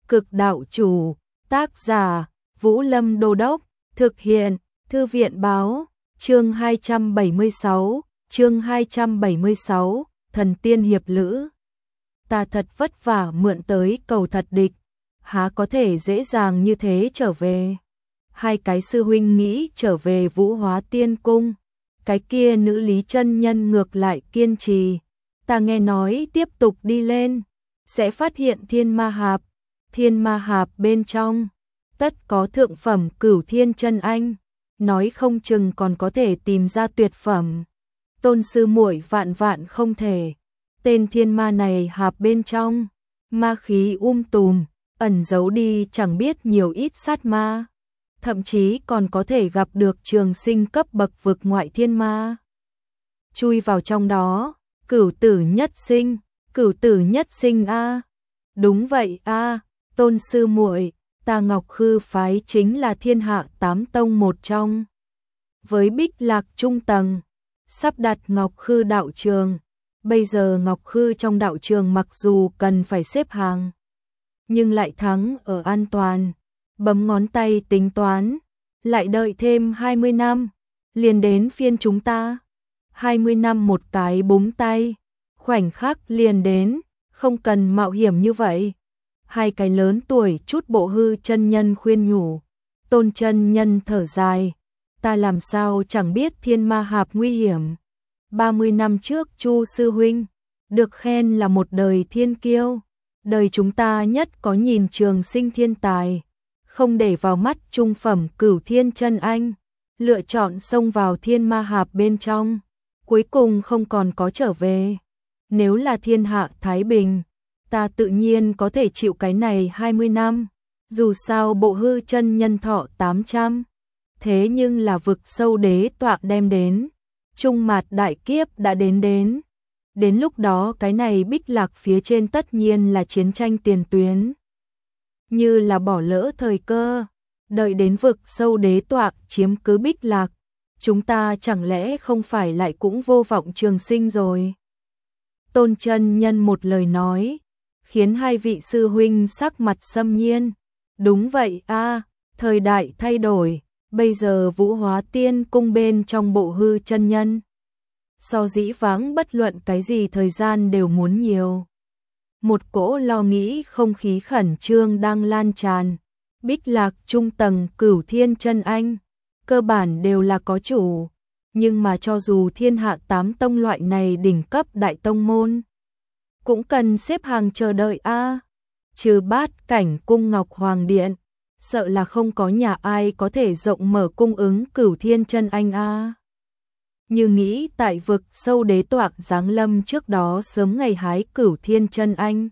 Cực đạo chủ, tác giả, Vũ Lâm Đô Đốc, thực hiện, Thư viện báo, chương 276, thần tiên hiệp lữ. Ta thật vất vả mượn tới cầu thật địch, há có thể dễ dàng như thế trở về. Hai cái sư huynh nghĩ trở về Vũ Hóa Tiên Cung, cái kia nữ lý chân nhân ngược lại kiên trì. Ta nghe nói tiếp tục đi lên, sẽ phát hiện thiên ma hạp bên trong, tất có thượng phẩm Cửu Thiên chân anh, nói không chừng còn có thể tìm ra tuyệt phẩm. Tôn sư muội vạn không thể, tên thiên ma này hạp bên trong, ma khí tùm, ẩn giấu đi chẳng biết nhiều ít sát ma, thậm chí còn có thể gặp được trường sinh cấp bậc vực ngoại thiên ma. Chui vào trong đó, cửu tử nhất sinh a. Đúng vậy a, Tôn sư muội, ta Ngọc Khư phái chính là thiên hạ 8 tông một trong. Với Bích Lạc trung tầng, sắp đặt Ngọc Khư đạo trường. Bây giờ Ngọc Khư trong đạo trường mặc dù cần phải xếp hàng, nhưng lại thắng ở an toàn. Bấm ngón tay tính toán, lại đợi thêm 20 năm, liền đến phiên chúng ta. 20 năm một cái búng tay, khoảnh khắc liền đến, không cần mạo hiểm như vậy. Hai cái lớn tuổi chút Bộ Hư chân nhân khuyên nhủ. Tôn chân nhân thở dài, ta làm sao chẳng biết thiên ma hạp nguy hiểm. 30 năm trước Chu sư huynh được khen là một đời thiên kiêu, đời chúng ta nhất có nhìn trường sinh thiên tài, không để vào mắt trung phẩm Cửu Thiên chân anh, lựa chọn xông vào thiên ma hạp bên trong, cuối cùng không còn có trở về. Nếu là thiên hạ thái bình, ta tự nhiên có thể chịu cái này 20 năm, dù sao Bộ Hư chân nhân thọ 800. Thế nhưng là vực sâu đế tọa đem đến, trung mạt đại kiếp đã đến. Đến lúc đó cái này Bích Lạc phía trên tất nhiên là chiến tranh tiền tuyến. Như là bỏ lỡ thời cơ, đợi đến vực sâu đế tọa chiếm cứ Bích Lạc, chúng ta chẳng lẽ không phải lại cũng vô vọng trường sinh rồi. Tôn chân nhân một lời nói, khiến hai vị sư huynh sắc mặt xâm nhiên. Đúng vậy a, thời đại thay đổi, bây giờ Vũ Hóa Tiên Cung bên trong Bộ Hư chân nhân, so dĩ vãng bất luận cái gì thời gian đều muốn nhiều. Một cỗ lo nghĩ không khí khẩn trương đang lan tràn. Bích Lạc trung tầng Cửu Thiên chân anh, cơ bản đều là có chủ, nhưng mà cho dù thiên hạ 8 tông loại này đỉnh cấp đại tông môn, cũng cần xếp hàng chờ đợi a. Trừ Bát Cảnh cung Ngọc Hoàng Điện, sợ là không có nhà ai có thể rộng mở cung ứng Cửu Thiên chân anh a. Như nghĩ tại vực sâu đế tọa giáng lâm trước đó sớm ngày hái Cửu Thiên chân anh,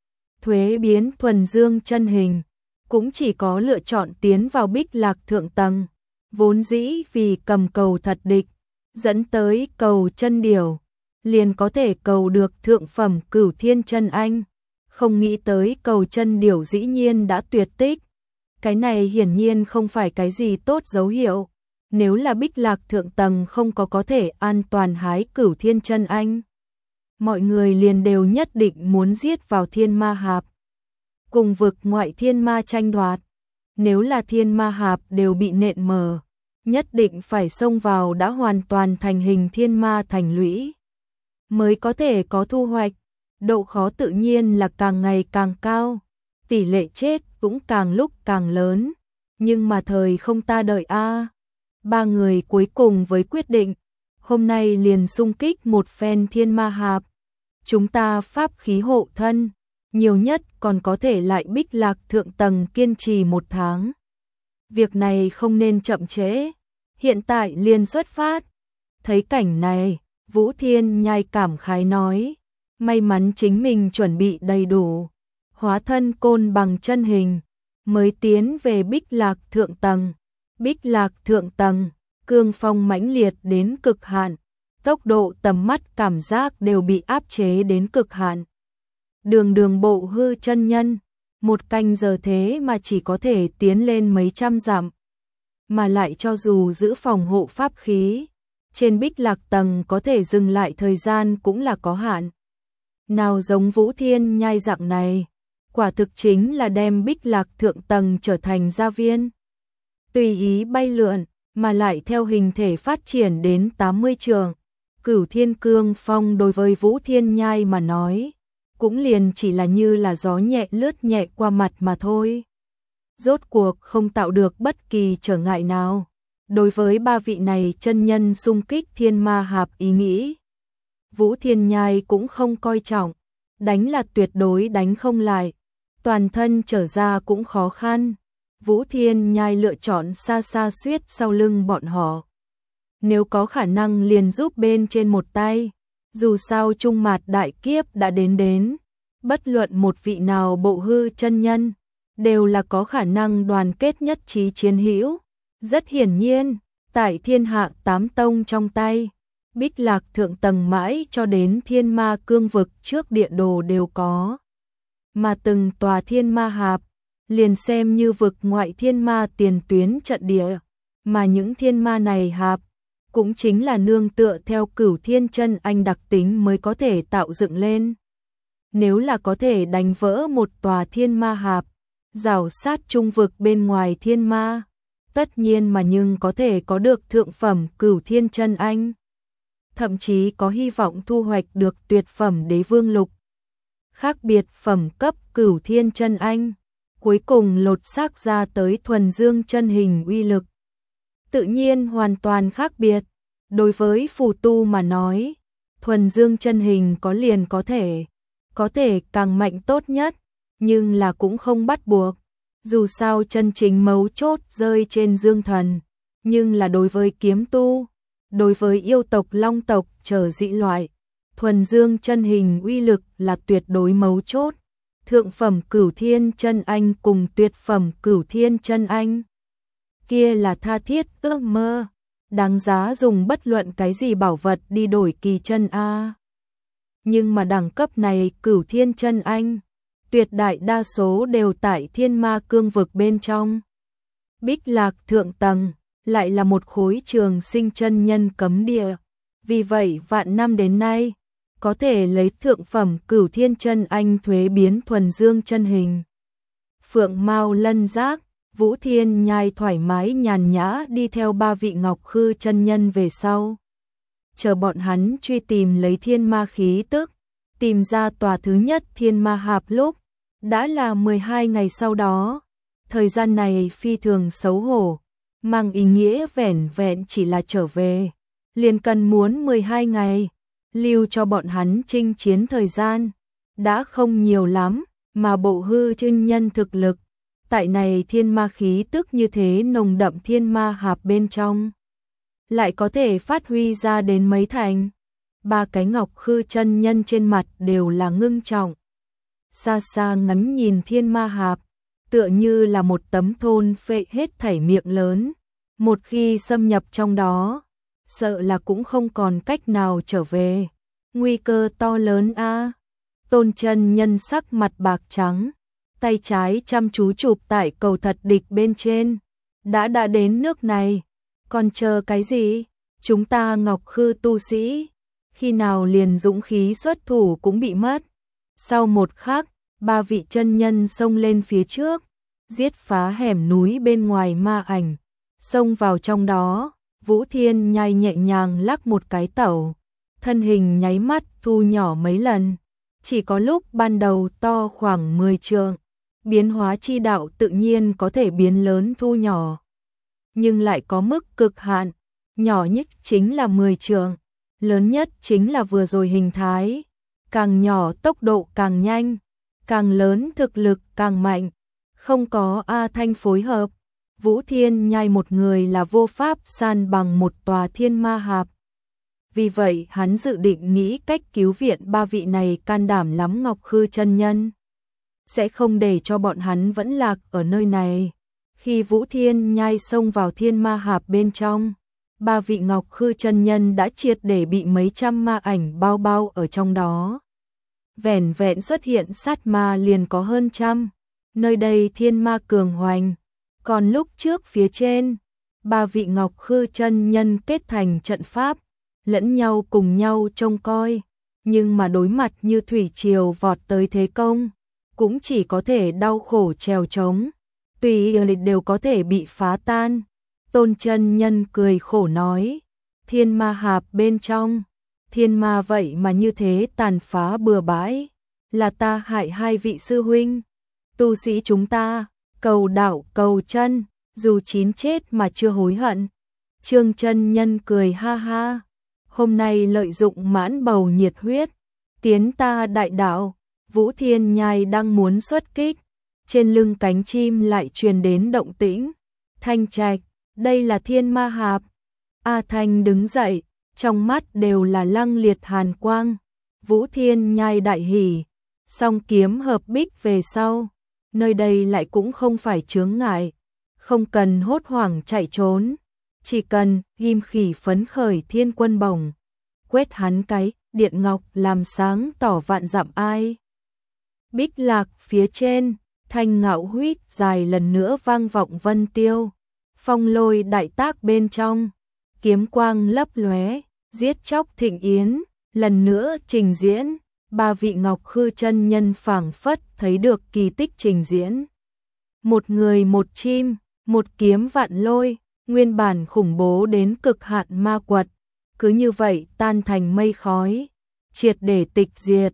thuế biến thuần dương chân hình, cũng chỉ có lựa chọn tiến vào Bích Lạc thượng tầng, vốn dĩ vì cầm cầu thật địch, dẫn tới cầu chân điểu, liền có thể cầu được thượng phẩm Cửu Thiên chân anh, không nghĩ tới cầu chân điểu dĩ nhiên đã tuyệt tích. Cái này hiển nhiên không phải cái gì tốt dấu hiệu. Nếu là Bích Lạc thượng tầng không có thể an toàn hái Cửu Thiên chân anh, mọi người liền đều nhất định muốn giết vào thiên ma hạp, cùng vực ngoại thiên ma tranh đoạt. Nếu là thiên ma hạp đều bị nện mờ, nhất định phải xông vào đã hoàn toàn thành hình thiên ma thành lũy, mới có thể có thu hoạch. Độ khó tự nhiên là càng ngày càng cao, tỷ lệ chết cũng càng lúc càng lớn, nhưng mà thời không ta đợi a. Ba người cuối cùng với quyết định, hôm nay liền xung kích một phen thiên ma hạp. Chúng ta pháp khí hộ thân, nhiều nhất còn có thể lại Bích Lạc thượng tầng kiên trì 1 tháng. Việc này không nên chậm trễ, hiện tại liền xuất phát. Thấy cảnh này, Vũ Thiên Nhai cảm khái nói, may mắn chính mình chuẩn bị đầy đủ, hóa thân côn bằng chân hình, mới tiến về Bích Lạc thượng tầng. Bích Lạc thượng tầng, cương phong mãnh liệt đến cực hạn, tốc độ tầm mắt cảm giác đều bị áp chế đến cực hạn. Đường Bộ Hư chân nhân, 1 canh giờ thế mà chỉ có thể tiến lên mấy trăm dặm, mà lại cho dù giữ phòng hộ pháp khí, trên Bích Lạc tầng có thể dừng lại thời gian cũng là có hạn. Nào giống Vũ Thiên Nhai dạng này, quả thực chính là đem Bích Lạc thượng tầng trở thành gia viên. Tùy ý bay lượn, mà lại theo hình thể phát triển đến 80 trượng. Cửu Thiên Cương Phong đối với Vũ Thiên Nhai mà nói, cũng liền chỉ là như là gió nhẹ lướt nhẹ qua mặt mà thôi. Rốt cuộc không tạo được bất kỳ trở ngại nào. Đối với ba vị này chân nhân xung kích Thiên Ma Hạp ý nghĩ, Vũ Thiên Nhai cũng không coi trọng, đánh là tuyệt đối đánh không lại, toàn thân trở ra cũng khó khăn. Vũ Thiên Nhai lựa chọn xa xa suýt sau lưng bọn họ. Nếu có khả năng liền giúp bên trên một tay, dù sao trung mạt đại kiếp đã đến, bất luận một vị nào bộ hư chân nhân, đều là có khả năng đoàn kết nhất trí chiến hữu. Rất hiển nhiên, tại thiên hạ 8 tông trong tay, Bích Lạc thượng tầng mãi cho đến Thiên Ma cương vực trước địa đồ đều có. Mà từng tòa Thiên Ma Hạp, liền xem như vực ngoại thiên ma tiền tuyến trận địa, mà những thiên ma này hạp, cũng chính là nương tựa theo Cửu Thiên Chân Anh đặc tính mới có thể tạo dựng lên. Nếu là có thể đánh vỡ một tòa thiên ma hạp, rào sát trung vực bên ngoài thiên ma, tất nhiên mà nhưng có thể có được thượng phẩm Cửu Thiên Chân Anh. Thậm chí có hy vọng thu hoạch được tuyệt phẩm Đế Vương Lục. Khác biệt phẩm cấp Cửu Thiên Chân Anh, cuối cùng lột xác ra tới thuần dương chân hình uy lực. Tự nhiên hoàn toàn khác biệt. Đối với phù tu mà nói, thuần dương chân hình có liền có thể càng mạnh tốt nhất, nhưng là cũng không bắt buộc. Dù sao chân chính mấu chốt rơi trên dương thần, nhưng là đối với kiếm tu, đối với yêu tộc long tộc trở dị loại, thuần dương chân hình uy lực là tuyệt đối mấu chốt. Thượng phẩm Cửu Thiên Chân Anh cùng tuyệt phẩm Cửu Thiên Chân Anh, kia là tha thiết ước mơ, đáng giá dùng bất luận cái gì bảo vật đi đổi kỳ chân a. Nhưng mà đẳng cấp này Cửu Thiên Chân Anh, tuyệt đại đa số đều tại Thiên Ma cương vực bên trong. Bích Lạc thượng tầng lại là một khối trường sinh chân nhân cấm địa, vì vậy vạn năm đến nay, có thể lấy thượng phẩm Cửu Thiên Chân Anh thuế biến thuần dương chân hình. Phượng Mao Lân Giác, Vũ Thiên Nhai thoải mái nhàn nhã đi theo ba vị Ngọc Khư chân nhân về sau. Chờ bọn hắn truy tìm lấy thiên ma khí tức, tìm ra tòa thứ nhất Thiên Ma Hạp lúc, đã là 12 ngày sau đó. Thời gian này phi thường xấu hổ, mang ý nghĩa vẻn vẹn chỉ là trở về, liền cần muốn 12 ngày. Lưu cho bọn hắn chinh chiến thời gian, đã không nhiều lắm, mà bộ hư chân nhân thực lực, tại này thiên ma khí tức như thế nồng đậm Thiên Ma Hạp bên trong, lại có thể phát huy ra đến mấy thành. Ba cái Ngọc Khư chân nhân trên mặt đều là ngưng trọng. Xa xa ngắm nhìn Thiên Ma Hạp, tựa như là một tấm thôn phệ hết thảy miệng lớn, một khi xâm nhập trong đó, sợ là cũng không còn cách nào trở về. Nguy cơ to lớn a. Tôn chân nhân sắc mặt bạc trắng, tay trái chăm chú chụp tại cầu thật địch bên trên. Đã đến nước này, còn chờ cái gì? Chúng ta Ngọc Khư tu sĩ, khi nào liền dũng khí xuất thủ cũng bị mất. Sau một khắc, ba vị chân nhân xông lên phía trước, giết phá hẻm núi bên ngoài ma ảnh, xông vào trong đó. Vũ Thiên Nhai nhẹ nhàng lắc một cái tẩu, thân hình nháy mắt thu nhỏ mấy lần, chỉ có lúc ban đầu to khoảng 10 trượng, biến hóa chi đạo tự nhiên có thể biến lớn thu nhỏ, nhưng lại có mức cực hạn, nhỏ nhất chính là 10 trượng, lớn nhất chính là vừa rồi hình thái, càng nhỏ tốc độ càng nhanh, càng lớn thực lực càng mạnh, không có A Thanh phối hợp, Vũ Thiên Nhai một người là vô pháp san bằng một tòa Thiên Ma Hạp. Vì vậy hắn dự định nghĩ cách cứu viện ba vị này can đảm lắm Ngọc Khư chân nhân, sẽ không để cho bọn hắn vẫn lạc ở nơi này. Khi Vũ Thiên Nhai xông vào Thiên Ma Hạp bên trong, ba vị Ngọc Khư chân nhân đã triệt để bị mấy trăm ma ảnh bao bao ở trong đó. Vẻn vẹn xuất hiện sát ma liền có hơn trăm, nơi đây thiên ma cường hoành. Còn lúc trước phía trên, ba vị Ngọc Khư chân nhân kết thành trận pháp, lẫn nhau cùng nhau trông coi, nhưng mà đối mặt như thủy triều vọt tới thế công, cũng chỉ có thể đau khổ trèo trống, tùy lịch đều có thể bị phá tan. Tôn chân nhân cười khổ nói, thiên ma hạp bên trong, thiên ma vậy mà như thế tàn phá bừa bãi, là ta hại hai vị sư huynh, tu sĩ chúng ta, cầu đạo cầu chân, dù chín chết mà chưa hối hận. Trương chân nhân cười ha ha, hôm nay lợi dụng mãn bầu nhiệt huyết, tiến ta đại đạo. Vũ Thiên Nhai đang muốn xuất kích, trên lưng cánh chim lại truyền đến động tĩnh. Thanh Trạch, đây là thiên ma hạp. A Thanh đứng dậy, trong mắt đều là lăng liệt hàn quang. Vũ Thiên Nhai đại hỉ, song kiếm hợp bích về sau, nơi đây lại cũng không phải chướng ngại, không cần hốt hoảng chạy trốn, chỉ cần ghim khỉ phấn khởi thiên quân bổng, quét hắn cái điện ngọc làm sáng tỏ vạn dặm ai. Bích lạc phía trên, thanh ngạo huýt dài lần nữa vang vọng vân tiêu, phong lôi đại tác bên trong, kiếm quang lấp lóe, giết chóc thịnh yến, lần nữa trình diễn, ba vị ngọc khư chân nhân phảng phất thấy được kỳ tích trình diễn. Một người một chim, một kiếm vạn lôi, nguyên bản khủng bố đến cực hạn ma quật, cứ như vậy tan thành mây khói, triệt để tịch diệt.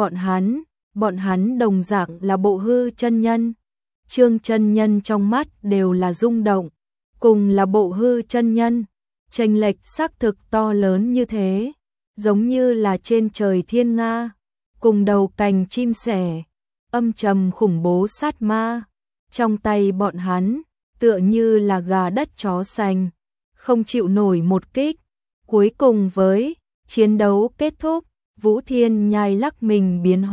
Bọn hắn đồng dạng là bộ hư chân nhân. Trương chân nhân trong mắt đều là rung động, cùng là bộ hư chân nhân, chênh lệch xác thực to lớn như thế, giống như là trên trời thiên nga, cùng đầu cành chim sẻ, âm trầm khủng bố sát ma. Trong tay bọn hắn, tựa như là gà đất chó sành, không chịu nổi một kích. Cuối cùng với chiến đấu kết thúc, Vũ Thiên Nhai lắc mình biến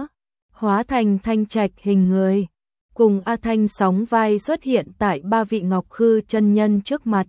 hóa thành Thanh Trạch hình người, cùng A Thanh sóng vai xuất hiện tại ba vị ngọc khư chân nhân trước mặt.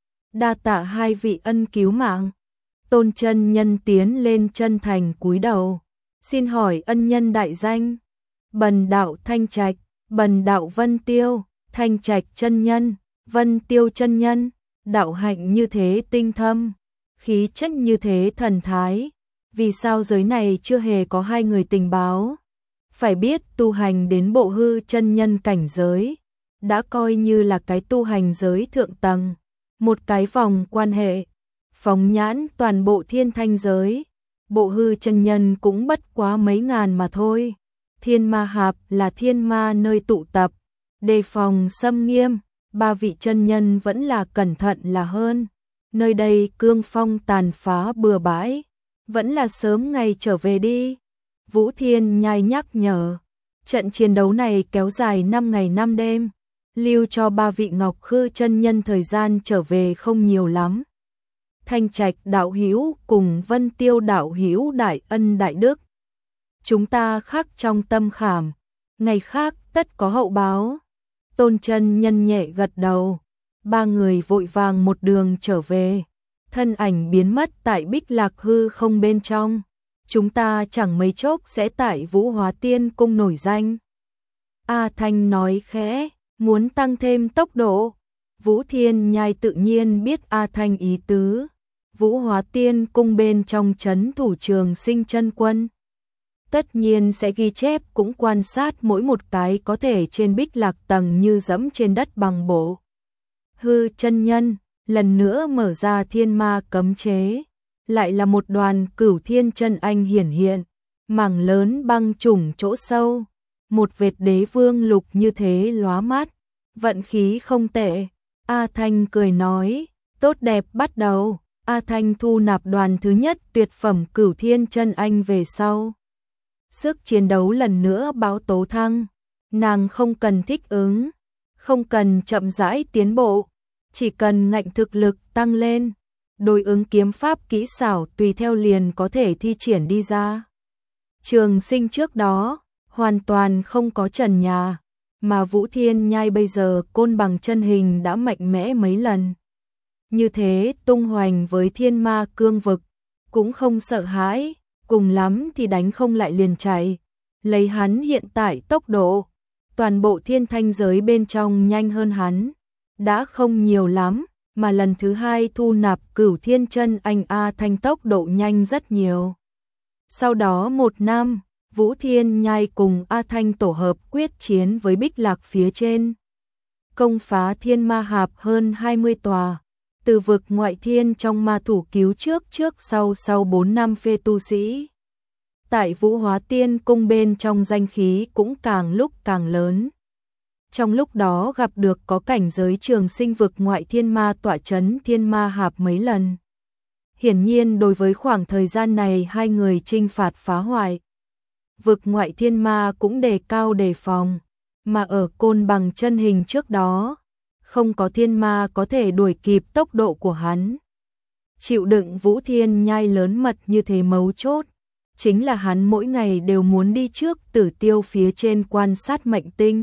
Đa tạ hai vị ân cứu mạng. Tôn chân nhân tiến lên chân thành cúi đầu, xin hỏi ân nhân đại danh. Bần đạo Thanh Trạch, bần đạo Vân Tiêu. Thanh Trạch chân nhân, Vân Tiêu chân nhân, đạo hạnh như thế tinh thâm, khí chất như thế thần thái, vì sao giới này chưa hề có hai người tình báo? Phải biết tu hành đến bộ hư chân nhân cảnh giới, đã coi như là cái tu hành giới thượng tầng, một cái vòng quan hệ, phóng nhãn toàn bộ thiên thanh giới, bộ hư chân nhân cũng bất quá mấy ngàn mà thôi. Thiên ma hạp là thiên ma nơi tụ tập, đề phòng xâm nghiêm, ba vị chân nhân vẫn là cẩn thận là hơn. Nơi đây cương phong tàn phá bừa bãi, vẫn là sớm ngày trở về đi. Vũ Thiên Nhai nhắc nhở, trận chiến đấu này kéo dài 5 ngày 5 đêm, lưu cho ba vị ngọc khư chân nhân thời gian trở về không nhiều lắm. Thanh Trạch đạo hữu cùng Vân Tiêu đạo hữu đại ân đại đức, chúng ta khắc trong tâm khảm, ngày khác tất có hậu báo. Tôn chân nhân nhẹ gật đầu, ba người vội vàng một đường trở về, thân ảnh biến mất tại Bích Lạc hư không bên trong. Chúng ta chẳng mấy chốc sẽ tại Vũ Hóa Tiên Cung nổi danh. A Thanh nói khẽ, muốn tăng thêm tốc độ. Vũ Thiên Nhai tự nhiên biết A Thanh ý tứ. Vũ Hóa Tiên Cung bên trong trấn thủ Trường Sinh chân quân, tất nhiên sẽ ghi chép cũng quan sát mỗi một cái có thể trên Bích Lạc tầng như dẫm trên đất bằng bộ. Hư chân nhân lần nữa mở ra thiên ma cấm chế, lại là một đoàn cửu thiên chân anh hiển hiện, mảng lớn băng trùng chỗ sâu, một vệt đế vương lục như thế lóa mắt, vận khí không tệ. A Thanh cười nói, tốt đẹp bắt đầu. A Thanh thu nạp đoàn thứ nhất tuyệt phẩm cửu thiên chân anh về sau, sức chiến đấu lần nữa báo tố thăng, nàng không cần thích ứng, không cần chậm rãi tiến bộ, chỉ cần ngạnh thực lực tăng lên, đối ứng kiếm pháp kỹ xảo tùy theo liền có thể thi triển đi ra. Trường Sinh trước đó hoàn toàn không có trần nhà, mà Vũ Thiên Nhai bây giờ côn bằng chân hình đã mạnh mẽ mấy lần. Như thế tung hoành với thiên ma cương vực, cũng không sợ hãi, cùng lắm thì đánh không lại liền chạy. Lấy hắn hiện tại tốc độ, toàn bộ thiên thanh giới bên trong nhanh hơn hắn, đã không nhiều lắm, mà lần thứ hai thu nạp cửu thiên chân anh A Thanh tốc độ nhanh rất nhiều. Sau đó 1 năm, Vũ Thiên Nhai cùng A Thanh tổ hợp quyết chiến với Bích Lạc phía trên. Công phá thiên ma hạp hơn 20 tòa, từ vực ngoại thiên trong ma thủ cứu trước sau 4 năm phê tu sĩ. Tại Vũ Hóa Tiên cung bên trong danh khí cũng càng lúc càng lớn. Trong lúc đó gặp được có cảnh giới trường sinh vực ngoại thiên ma tọa chấn thiên ma hạp mấy lần. Hiển nhiên đối với khoảng thời gian này hai người chinh phạt phá hoại, vực ngoại thiên ma cũng đề cao đề phòng, mà ở Côn Bằng chân hình trước đó, không có thiên ma có thể đuổi kịp tốc độ của hắn. Chịu đựng Vũ Thiên Nhai lớn mật như thế mấu chốt, chính là hắn mỗi ngày đều muốn đi trước Tử Tiêu phía trên quan sát mệnh tinh.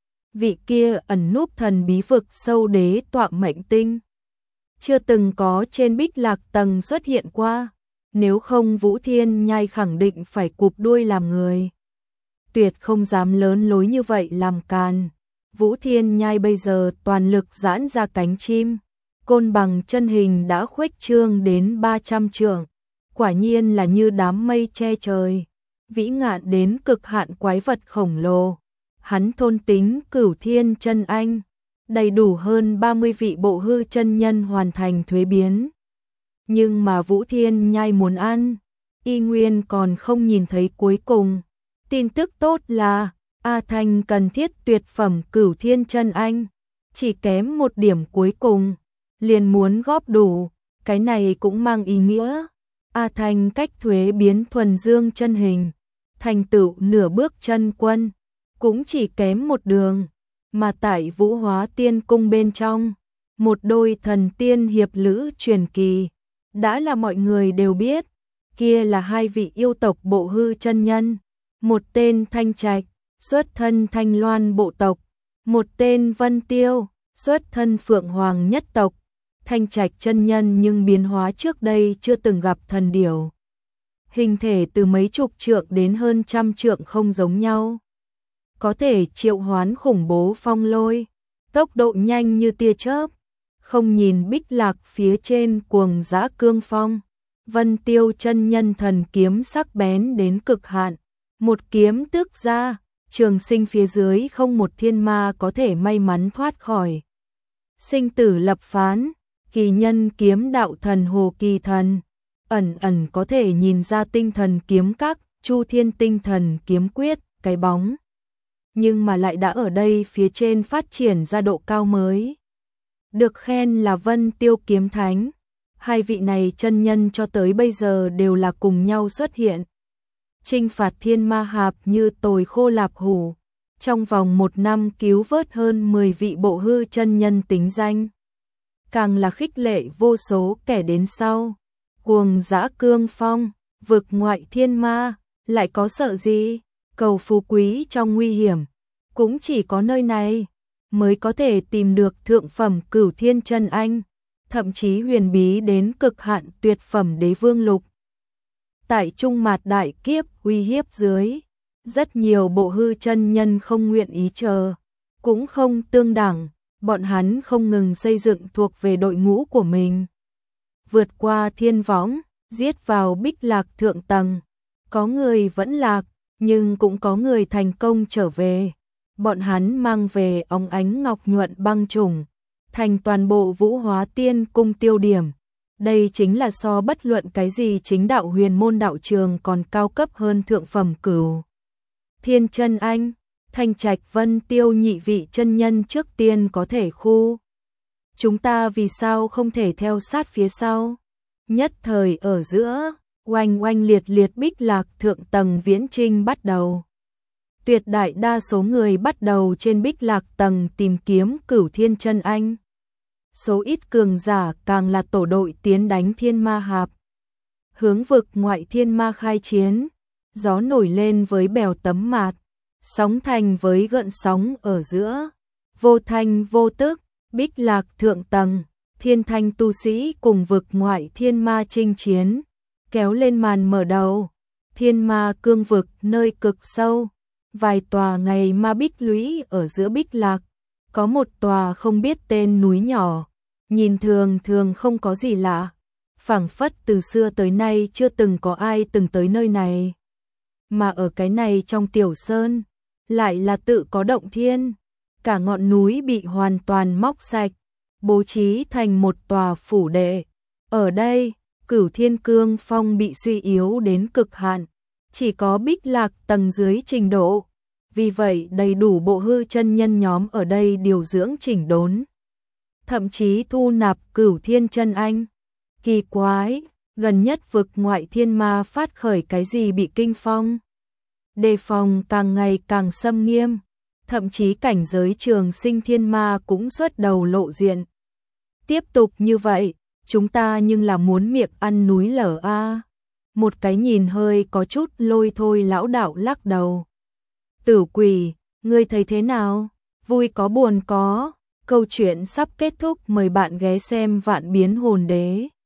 Vị kia ẩn núp thần bí vực sâu đế tọa mệnh tinh, chưa từng có trên Bích Lạc tầng xuất hiện qua, nếu không Vũ Thiên Nhai khẳng định phải cụp đuôi làm người. Tuyệt không dám lớn lối như vậy làm càn. Vũ Thiên Nhai bây giờ toàn lực giãn ra cánh chim, Côn Bằng chân hình đã khuếch trương đến 300 trượng, quả nhiên là như đám mây che trời, vĩ ngạn đến cực hạn quái vật khổng lồ. Hắn thôn tính Cửu Thiên chân anh, đầy đủ hơn 30 vị bộ hư chân nhân hoàn thành thuế biến. Nhưng mà Vũ Thiên Nhai muốn ăn, y nguyên còn không nhìn thấy cuối cùng. Tin tức tốt là A Thanh cần thiết tuyệt phẩm Cửu Thiên chân anh, chỉ kém một điểm cuối cùng, liền muốn góp đủ. Cái này cũng mang ý nghĩa A Thanh cách thuế biến thuần dương chân hình, thành tựu nửa bước chân quân, cũng chỉ kém một đường. Mà tại Vũ Hóa Tiên cung bên trong, một đôi thần tiên hiệp lữ truyền kỳ, đã là mọi người đều biết, kia là hai vị yêu tộc bộ hư chân nhân, một tên Thanh Trạch, xuất thân Thanh Loan bộ tộc, một tên Vân Tiêu, xuất thân Phượng Hoàng nhất tộc. Thanh Trạch chân nhân nhưng biến hóa trước đây chưa từng gặp thần điểu, hình thể từ mấy chục trượng đến hơn trăm trượng không giống nhau, có thể triệu hoán khủng bố phong lôi, tốc độ nhanh như tia chớp, không nhìn Bích Lạc phía trên cuồng dã cương phong. Vân Tiêu chân nhân thần kiếm sắc bén đến cực hạn, một kiếm tước ra, trường sinh phía dưới không một thiên ma có thể may mắn thoát khỏi. Sinh tử lập phán, kỳ nhân kiếm đạo thần Hồ Kỳ Thần, ẩn ẩn có thể nhìn ra tinh thần kiếm các, Chu Thiên tinh thần kiếm quyết, cái bóng. Nhưng mà lại đã ở đây phía trên phát triển ra độ cao mới. Được khen là Vân Tiêu kiếm thánh, hai vị này chân nhân cho tới bây giờ đều là cùng nhau xuất hiện. Chinh phạt thiên ma hạp như tồi khô lạp hủ, trong vòng 1 năm cứu vớt hơn 10 vị bộ hư chân nhân tính danh. Càng là khích lệ vô số kẻ đến sau. Cuồng dã cương phong, vực ngoại thiên ma, lại có sợ gì? Cầu phú quý trong nguy hiểm, cũng chỉ có nơi này mới có thể tìm được thượng phẩm Cửu Thiên chân anh, thậm chí huyền bí đến cực hạn tuyệt phẩm Đế Vương Lục. Tại trung mạt đại kiếp uy hiếp dưới, rất nhiều bộ hư chân nhân không nguyện ý chờ, cũng không tương đẳng, bọn hắn không ngừng xây dựng thuộc về đội ngũ của mình. Vượt qua thiên võng, giết vào Bích Lạc thượng tầng, có người vẫn lạc, nhưng cũng có người thành công trở về. Bọn hắn mang về óng ánh ngọc nhuận băng trùng, thành toàn bộ Vũ Hóa Tiên cung tiêu điểm. Đây chính là so bất luận cái gì chính đạo huyền môn đạo trường còn cao cấp hơn thượng phẩm Cửu Thiên chân anh. Thanh Trạch Vân Tiêu nhị vị chân nhân trước tiên có thể khu. Chúng ta vì sao không thể theo sát phía sau? Nhất thời ở giữa, oanh oanh liệt liệt Bích Lạc thượng tầng viễn trinh bắt đầu. Tuyệt đại đa số người bắt đầu trên Bích Lạc tầng tìm kiếm Cửu Thiên chân anh. Số ít cường giả càng là tổ đội tiến đánh thiên ma hạp. Hướng vực ngoại thiên ma khai chiến, gió nổi lên với bèo tấm mạt, sóng thành với gợn sóng ở giữa, vô thanh vô tức. Bích Lạc thượng tầng, thiên thanh tu sĩ cùng vực ngoại thiên ma chinh chiến, kéo lên màn mở đầu. Thiên ma cương vực nơi cực sâu, vài tòa ngày ma bích lũy ở giữa Bích Lạc, có một tòa không biết tên núi nhỏ, nhìn thường thường không có gì lạ, phảng phất từ xưa tới nay chưa từng có ai từng tới nơi này. mà ở cái này trong tiểu sơn, lại là tự có động thiên, cả ngọn núi bị hoàn toàn móc sạch, bố trí thành một tòa phủ đệ. Ở đây, Cửu Thiên Cương Phong bị suy yếu đến cực hạn, chỉ có Bích Lạc tầng dưới trình độ, vì vậy đầy đủ bộ hư chân nhân nhóm ở đây điều dưỡng chỉnh đốn, thậm chí thu nạp Cửu Thiên chân anh. Kỳ quái, gần nhất vực ngoại thiên ma phát khởi cái gì bị kinh phong. Đề phòng càng ngày càng xâm nghiêm, thậm chí cảnh giới trường sinh thiên ma cũng xuất đầu lộ diện. Tiếp tục như vậy, chúng ta nhưng là muốn miệng ăn núi lở a. Một cái nhìn hơi có chút lôi thôi lão đạo lắc đầu. Tử Quỷ, ngươi thấy thế nào? Vui có buồn có. Câu chuyện sắp kết thúc, mời bạn ghé xem Vạn Biến Hồn Đế.